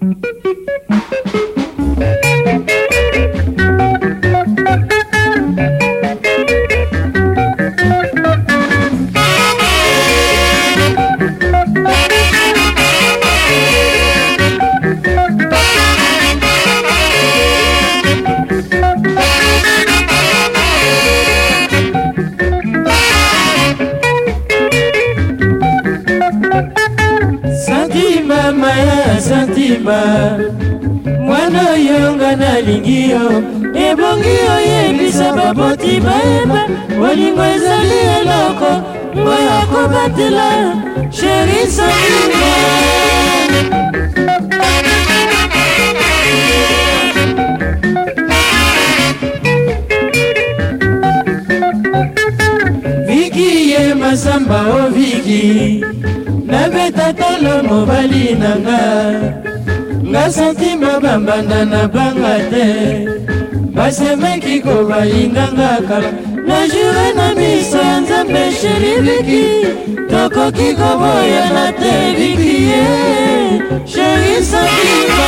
Santima mwana yonga na lingio ebongio yebisa baboti baeba olingo ezali eloko ngoya kobatela Chéri Santima Viki ye masamba o Viki nabeta tolo mobali nanga nga Santima bambanda na banga te basemeki ko balinganga kala na jure na miso ya Nzambe Chéri Viki tokoki koboyana te Viki ye Chéri Santima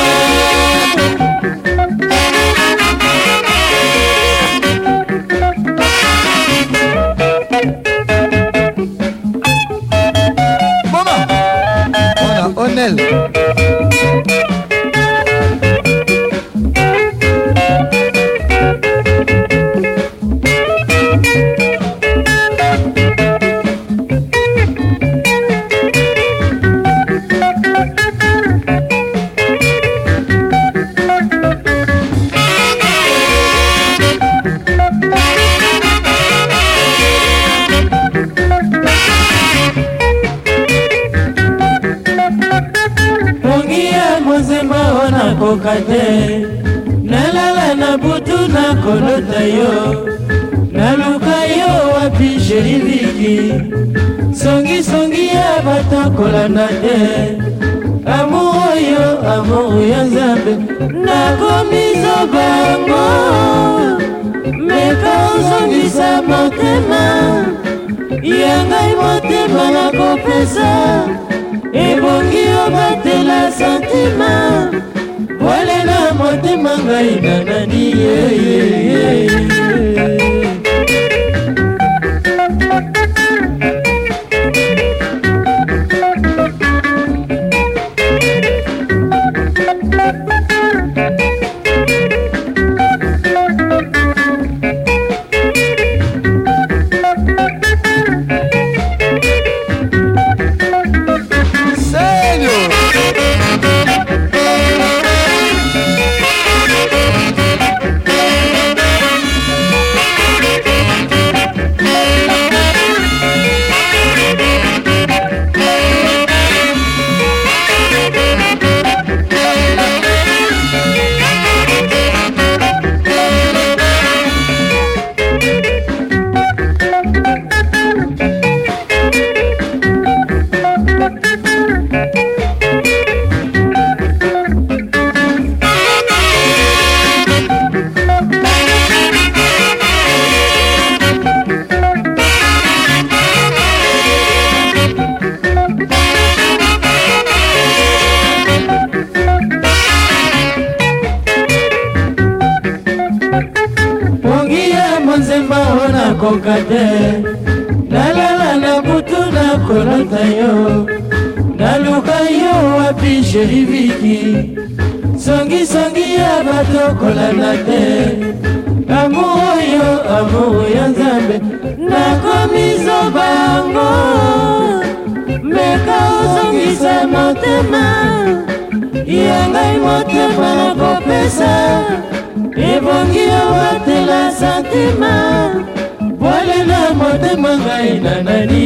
Onel kokate nalala na butu na kolota yo naluka yo wapi Chéri Viki songi songi ya batakolana te amour ya Nzambe nakomizo bango meka ozongisa motema ya ngai motema nakopesa ebongi obatela Santima wale na motema ngai na nani kokate nalala na butu na kolota yo naluka yo wapi Chéri Viki songi songi ya batokolana te amour ya Nzambe nakomizo bango meka ozongisa motema ya ngai motema nakopesa ebongi obatela Santima wale na motema ngai na nani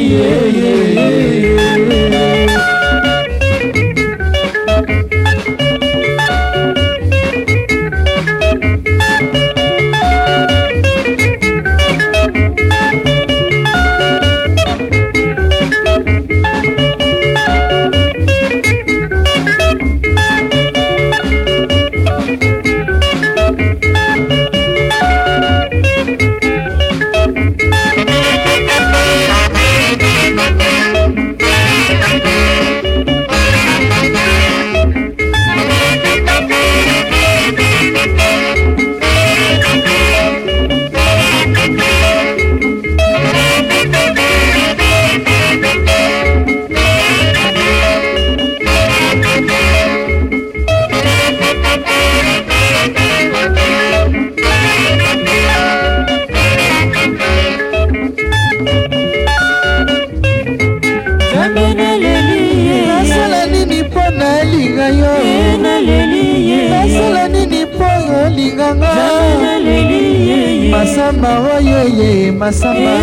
linganga masamba oyeye masamba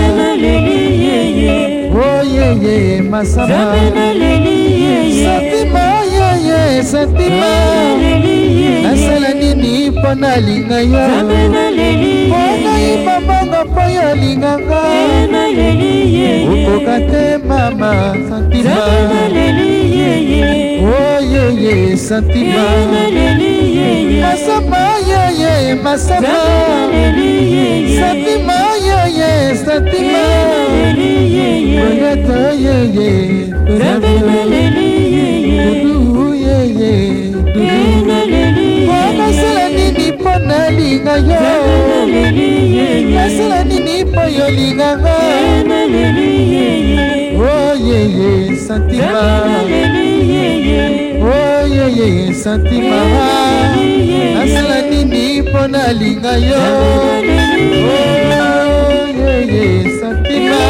oyeye masamba santima oyeye santima nasala nini mpo nalinga yo okai mabongo mpo yo linganga okoka te mama santima oyeye santima masamba oyeye masamba santima oyeye santima oyete oyeye dudu oyeye nasala nini mpo nalinga yo nasala nini mpo yo linganga oyeye santima oyeye santima nasala nini mpo nalinga yo oyeye santima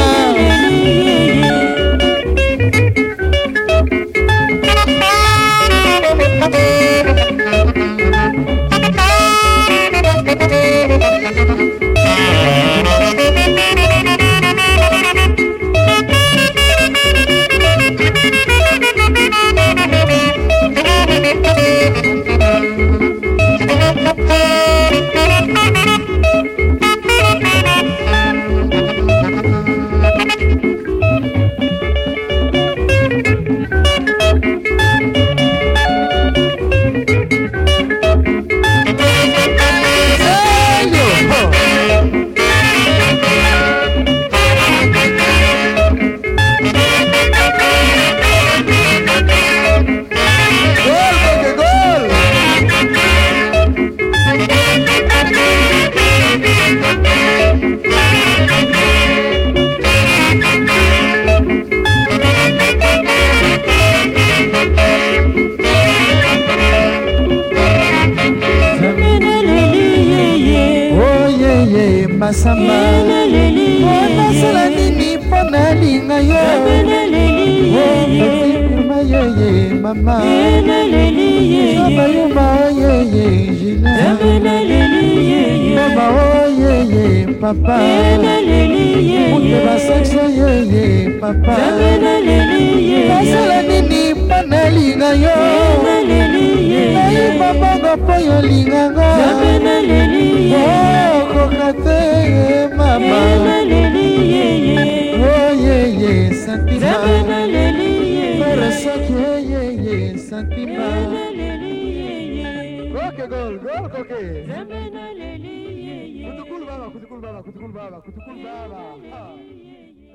masamba nasala nini mpo nalinga yo oyeye mama abayuma oyeye jina baba oyeye papa mute basexe oyeye papa nasala nini mpo nalinga yo nayi mabongo mpo yo linganga okoka te mama oyeye santima peresoki oyeye santima koke gol koke kutukulu baba kutukulu baba